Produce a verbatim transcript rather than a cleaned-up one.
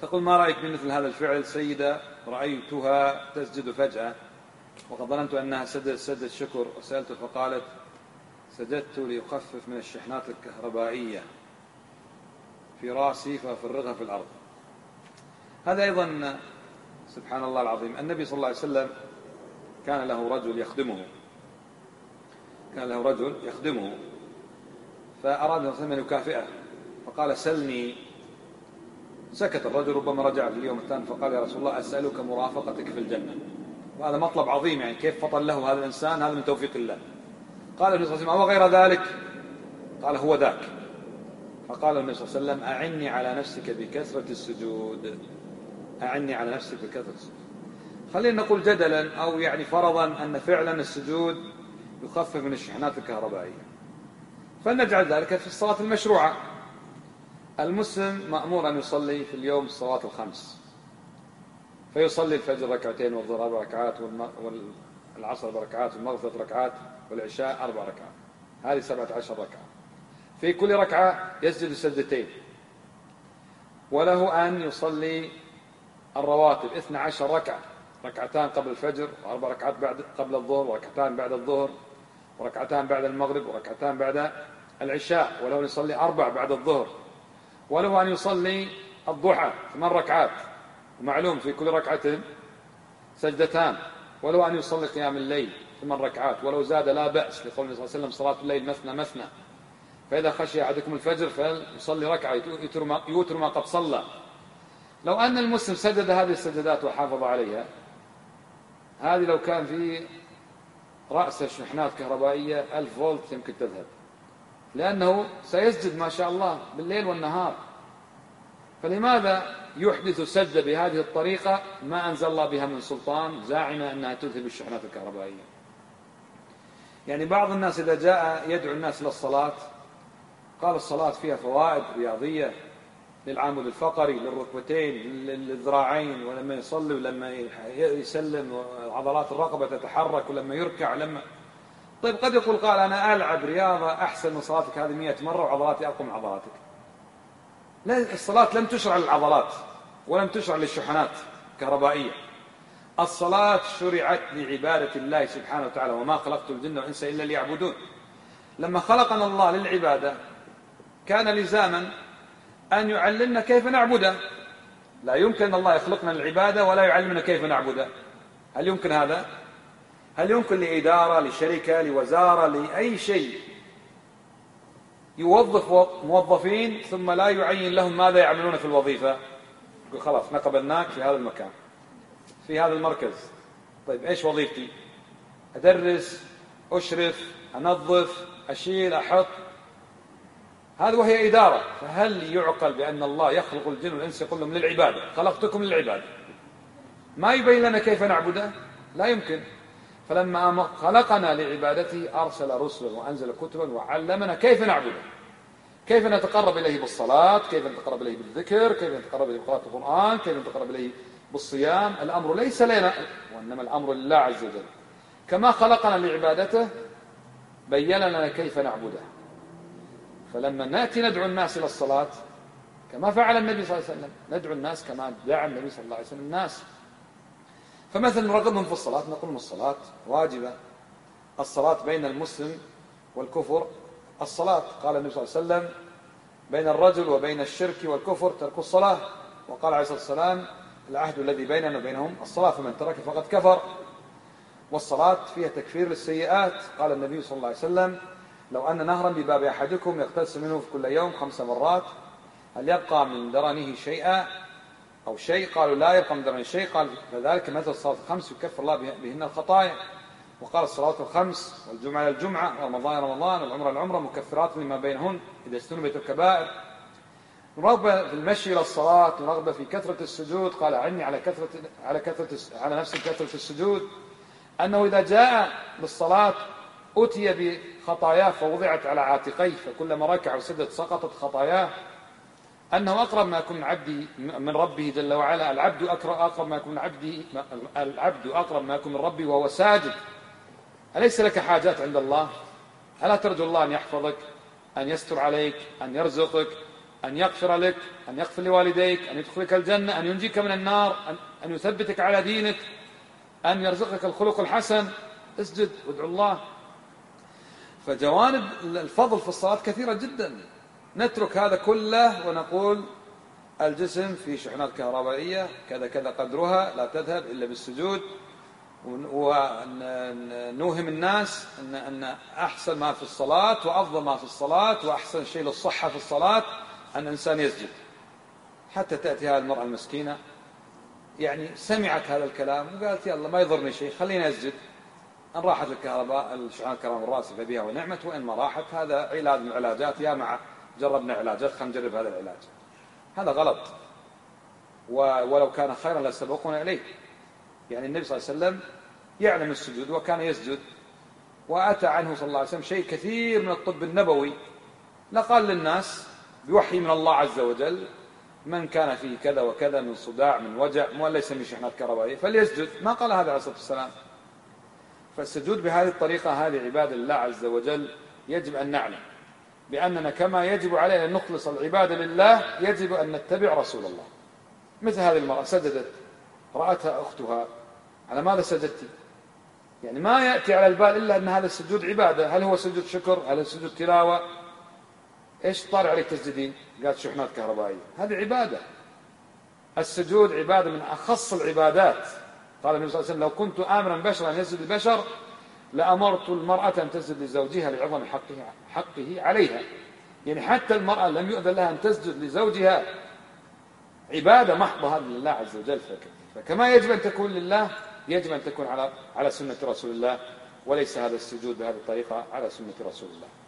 تقول: ما رأيك بمثل هذا الفعل؟ سيدة رأيتها تسجد فجأة وقد ظننت أنها سجدت سجدة شكر، وسألت فقالت: سجدت ليخفف من الشحنات الكهربائية في رأسي فأفرغها في الأرض. هذا أيضا سبحان الله العظيم. النبي صلى الله عليه وسلم كان له رجل يخدمه كان له رجل يخدمه فأراد النبي صلى الله عليه وسلم أن يكافئه فقال: سلني. سكت الرجل، ربما رجع في اليوم الثاني فقال: يا رسول الله، أسألك مرافقتك في الجنة. وهذا مطلب عظيم، يعني كيف فطن له هذا الإنسان؟ هذا من توفيق الله. قال النبي صلى الله عليه وسلم: أو غير ذلك؟ قال: هو ذاك. فقال النبي صلى الله عليه وسلم: أعني على نفسك بكثرة السجود أعني على نفسك بكثرة السجود. خلينا نقول جدلا أو يعني فرضا أن فعلا السجود يخفف من الشحنات الكهربائية، فلنجعل ذلك في الصلاة المشروعة. المسلم مأمور أن يصلي في اليوم الصلوات الخمس، فيصلي الفجر ركعتين، والظهر أربع ركعات، والعصر أربع ركعات، والمغرب ثلاث ركعات، والعشاء أربع ركعات. هذه سبعة عشر ركعة. في كل ركعة يسجد سجدتين، وله أن يصلي الرواتب اثنتا عشرة ركعة، ركعتان قبل الفجر، وأربع ركعات بعد قبل الظهر، وركعتان بعد الظهر، وركعتان بعد المغرب، وركعتان بعد العشاء. وله أن يصلي أربع بعد الظهر. وله أن يصلي الضحى ثمان ركعات، ومعلوم في كل ركعة سجدتان. وله أن يصلي قيام الليل ثمان ركعات، ولو زاد لا بأس، لقول النبي صلى الله عليه وسلم: صلاة الليل مثنى مثنى، فإذا خشي أحدكم الفجر فليصلي ركعة يوتر ما قد صلى. لو أن المسلم سجد هذه السجدات وحافظ عليها، هذه لو كان في رأس شحنات كهربائية ألف فولت يمكن تذهب، لأنه سيسجد ما شاء الله بالليل والنهار. فلماذا يحدث سجدة بهذه الطريقة ما أنزل الله بها من سلطان، زاعمة أنها تذهب الشحنات الكهربائية؟ يعني بعض الناس إذا جاء يدعو الناس للصلاة قال الصلاة فيها فوائد رياضية للعمود الفقري، للركبتين، للذراعين، ولما يصلي ولما يسلم عضلات الرقبة تتحرك، ولما يركع لما. طيب قد يقول قال: أنا ألعب رياضة أحسن من صلاتك هذه مئة مرة وعضلاتي أقوى من عضلاتك. لا، الصلاة لم تشرع للعضلات ولم تشرع للشحنات الكهربائية. الصلاة شرعت لعبادة الله سبحانه وتعالى: وما خلقت الجن والإنس إلا ليعبدون. لما خلقنا الله للعبادة كان لزاما أن يعلمنا كيف نعبده. لا يمكن الله يخلقنا للعبادة ولا يعلمنا كيف نعبده. هل يمكن هذا؟ هل يمكن لإدارة، لشركة، لوزارة، لأي شيء يوظف موظفين ثم لا يعين لهم ماذا يعملون في الوظيفة؟ يقول: خلاص نقبلناك في هذا المكان، في هذا المركز. طيب إيش وظيفتي؟ أدرس، أشرف، أنظف، أشيل، أحط. هذا وهي إدارة. فهل يعقل بأن الله يخلق الجن والإنس يقول لهم للعبادة، خلقتكم للعبادة، ما يبين لنا كيف نعبده؟ لا يمكن. فلما خلقنا لعبادته أرسل رسلا وأنزل كتبا وعلمنا كيف نعبده، كيف نتقرب إليه بالصلاة، كيف نتقرب إليه بالذكر، كيف نتقرب إليه بقراءة القرآن، كيف نتقرب إليه بالصيام. الأمر ليس لنا وإنما الأمر لله عز وجل. كما خلقنا لعبادته بين لنا كيف نعبده. فلما نأتي ندعو الناس إلى الصلاة كما فعل النبي صلى الله عليه وسلم، ندعو الناس كما دعا النبي صلى الله عليه وسلم الناس. فمثلا نرغبهم في الصلاة، نقول لهم الصلاة واجبة. الصلاة بين المسلم والكفر الصلاة. قال النبي صلى الله عليه وسلم: بين الرجل وبين الشرك والكفر ترك الصلاة. وقال عليه الصلاة والسلام: العهد الذي بيننا وبينهم الصلاة، فمن ترك فقد كفر. والصلاة فيها تكفير للسيئات. قال النبي صلى الله عليه وسلم: لو أن نهرا بباب أحدكم يغتسل منه في كل يوم خمس مرات هل يبقى من درنه شيئا أو شيء؟ قالوا: لا يبقى من درنه شيء. قال: فذلك مثل الصلاة الخمس يكفر الله بهن الخطايا. وقال: الصلوات الخمس والجمعة إلى الجمعة ورمضان إلى رمضان والعمرة إلى العمرة مكفرات لما بينهن إذا اجتنبت الكبائر. نرغب في المشي إلى الصلاة، نرغب في كثرة السجود. قال: أعني على كثرة على كثرة على نفس كثرة السجود. أنه إذا جاء للصلاة أتي بخطاياه فوضعت على عاتقيه، فكلما ركع وسجد سقطت خطاياه. أنه أقرب ما يكون عبدي من ربه جل وعلا. العبد أقرب ما يكون من عبده العبد أقرب ما يكون من ربه وهو ساجد. أليس لك حاجات عند الله؟ ألا ترجو الله أن يحفظك، أن يستر عليك، أن يرزقك، أن يغفر لك، أن يغفر لوالديك، أن يدخلك الجنة، أن ينجيك من النار، أن يثبتك على دينك، أن يرزقك الخلق الحسن. اسجد وادعو الله. فجوانب الفضل في الصلاة كثيرة جدا. نترك هذا كله ونقول الجسم في شحنات كهربائية كذا كذا قدرها لا تذهب إلا بالسجود، ونوهم الناس أن أن أحسن ما في الصلاة وأفضل ما في الصلاة وأحسن شيء للصحة في الصلاة أن الإنسان يسجد. حتى تأتي هذه المرأة المسكينة يعني سمعت هذا الكلام وقالت يلا ما يضرني شيء خليني أسجد. أن راحت الكهرباء الشحنات الكهرباء الراسفة بها ونعمت، وإن ما راحت هذا علاج من العلاجات. يا مع جربنا علاجات خلينا نجرب هذا العلاج. هذا غلط، ولو كان خيرا لسبقونا إليه. يعني النبي صلى الله عليه وسلم يعلم السجود وكان يسجد، وأتى عنه صلى الله عليه وسلم شيء كثير من الطب النبوي. لقال للناس بوحي من الله عز وجل من كان فيه كذا وكذا من صداع من وجع ولا يسمي شحنات كهربائية فليسجد. ما قال هذا عليه الصلاة والسلام. فالسجود بهذه الطريقة هذه عبادة لله عز وجل. يجب أن نعلم بأننا كما يجب علينا أن نخلص العبادة لله يجب أن نتبع رسول الله. مثل هذه المرأة سجدت، رأتها أختها، على ماذا سجدت؟ يعني ما يأتي على البال إلا أن هذا السجود عبادة. هل هو سجود شكر؟ هل هو سجود تلاوة؟ إيش طار عليك تسجدين؟ قالت شحنات كهربائية. هذه عبادة. السجود عبادة من أخص العبادات. قال النبي صلى الله عليه وسلم لو كنت آمرا بشرا أن يسجد البشر لأمرت المرأة أن تسجد لزوجها لعظم حقه, حقه عليها. يعني حتى المرأة لم يؤذن لها أن تسجد لزوجها. عبادة محضة هذه لله عز وجل. فكما يجب أن تكون لله يجب أن تكون على على سنة رسول الله، وليس هذا السجود بهذه الطريقة على سنة رسول الله.